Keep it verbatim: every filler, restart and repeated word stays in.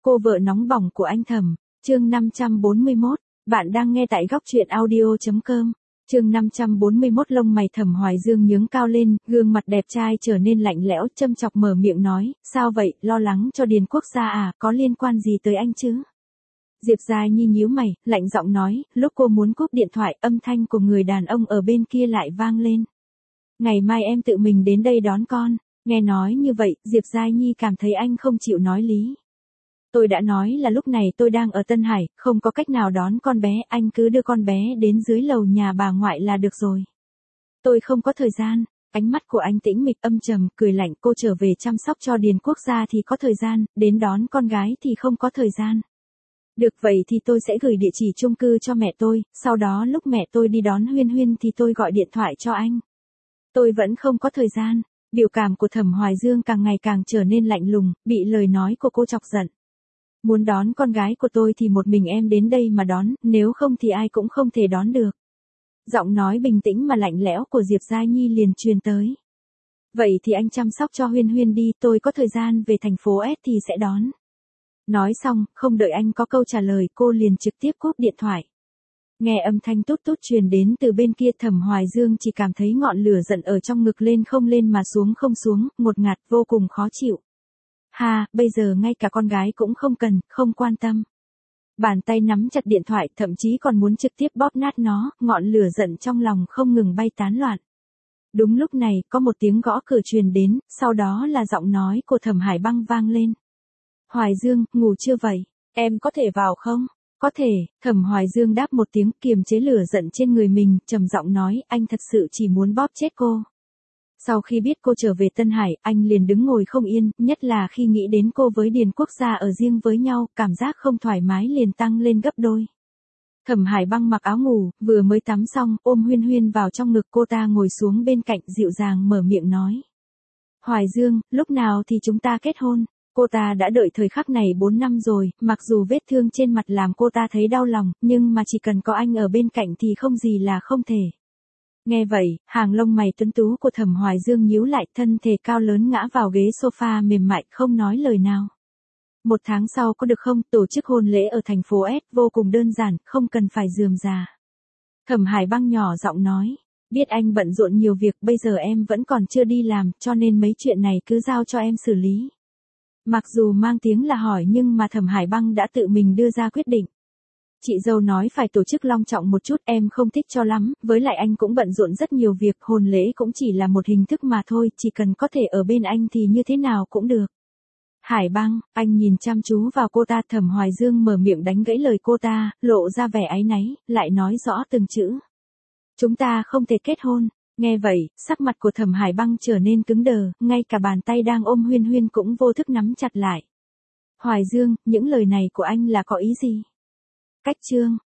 Cô vợ nóng bỏng của anh Thẩm, chương năm trăm bốn mươi mốt, bạn đang nghe tại góc truyện audio chấm com. Chương năm trăm bốn mươi mốt lông mày Thẩm Hoài Dương nhướng cao lên, gương mặt đẹp trai trở nên lạnh lẽo, châm chọc mở miệng nói, sao vậy, lo lắng cho Điền Quốc gia à, có liên quan gì tới anh chứ? Diệp Giai Nhi nhíu mày, lạnh giọng nói, lúc cô muốn cúp điện thoại, âm thanh của người đàn ông ở bên kia lại vang lên. Ngày mai em tự mình đến đây đón con. Nghe nói như vậy, Diệp Giai Nhi cảm thấy anh không chịu nói lý. Tôi đã nói là lúc này tôi đang ở Tân Hải, không có cách nào đón con bé, anh cứ đưa con bé đến dưới lầu nhà bà ngoại là được rồi. Tôi không có thời gian. Ánh mắt của anh tĩnh mịch âm trầm, cười lạnh, cô trở về chăm sóc cho Điền Quốc gia thì có thời gian, đến đón con gái thì không có thời gian. Được vậy thì tôi sẽ gửi địa chỉ chung cư cho mẹ tôi, sau đó lúc mẹ tôi đi đón Huyên Huyên thì tôi gọi điện thoại cho anh. Tôi vẫn không có thời gian. Biểu cảm của Thẩm Hoài Dương càng ngày càng trở nên lạnh lùng, bị lời nói của cô chọc giận. Muốn đón con gái của tôi thì một mình em đến đây mà đón, nếu không thì ai cũng không thể đón được. Giọng nói bình tĩnh mà lạnh lẽo của Diệp Giai Nhi liền truyền tới. Vậy thì anh chăm sóc cho Huyên Huyên đi, tôi có thời gian về thành phố S thì sẽ đón. Nói xong, không đợi anh có câu trả lời, cô liền trực tiếp cúp điện thoại. Nghe âm thanh tút tút truyền đến từ bên kia, Thẩm Hoài Dương chỉ cảm thấy ngọn lửa giận ở trong ngực lên không lên mà xuống không xuống, ngột ngạt vô cùng khó chịu. Ha, bây giờ ngay cả con gái cũng không cần, không quan tâm. Bàn tay nắm chặt điện thoại, thậm chí còn muốn trực tiếp bóp nát nó, ngọn lửa giận trong lòng không ngừng bay tán loạn. Đúng lúc này, có một tiếng gõ cửa truyền đến, sau đó là giọng nói của Thẩm Hải Băng vang lên. Hoài Dương, ngủ chưa vậy? Em có thể vào không? Có thể, Thẩm Hoài Dương đáp một tiếng, kiềm chế lửa giận trên người mình, trầm giọng nói, anh thật sự chỉ muốn bóp chết cô. Sau khi biết cô trở về Tân Hải, anh liền đứng ngồi không yên, nhất là khi nghĩ đến cô với Điền Quốc gia ở riêng với nhau, cảm giác không thoải mái liền tăng lên gấp đôi. Thẩm Hải Băng mặc áo ngủ, vừa mới tắm xong, ôm Huyên Huyên vào trong ngực cô ta, ngồi xuống bên cạnh, dịu dàng mở miệng nói. Hoài Dương, lúc nào thì chúng ta kết hôn? Cô ta đã đợi thời khắc này bốn năm rồi, mặc dù vết thương trên mặt làm cô ta thấy đau lòng, nhưng mà chỉ cần có anh ở bên cạnh thì không gì là không thể. Nghe vậy, hàng lông mày tuấn tú của Thẩm Hoài Dương nhíu lại, thân thể cao lớn ngã vào ghế sofa mềm mại, không nói lời nào. Một tháng sau có được không, tổ chức hôn lễ ở thành phố S vô cùng đơn giản, không cần phải rườm rà. Thẩm Hải Băng nhỏ giọng nói, biết anh bận rộn nhiều việc, bây giờ em vẫn còn chưa đi làm, cho nên mấy chuyện này cứ giao cho em xử lý. Mặc dù mang tiếng là hỏi nhưng mà Thẩm Hải Băng đã tự mình đưa ra quyết định. Chị dâu nói phải tổ chức long trọng một chút, em không thích cho lắm, với lại anh cũng bận rộn rất nhiều việc, hôn lễ cũng chỉ là một hình thức mà thôi, chỉ cần có thể ở bên anh thì như thế nào cũng được. Hải Băng, anh nhìn chăm chú vào cô ta, Thẩm Hoài Dương mở miệng đánh gãy lời cô ta, lộ ra vẻ áy náy, lại nói rõ từng chữ. Chúng ta không thể kết hôn. Nghe vậy, sắc mặt của Thẩm Hải Băng trở nên cứng đờ, ngay cả bàn tay đang ôm Huyên Huyên cũng vô thức nắm chặt lại. Hoài Dương, những lời này của anh là có ý gì? Cách chương.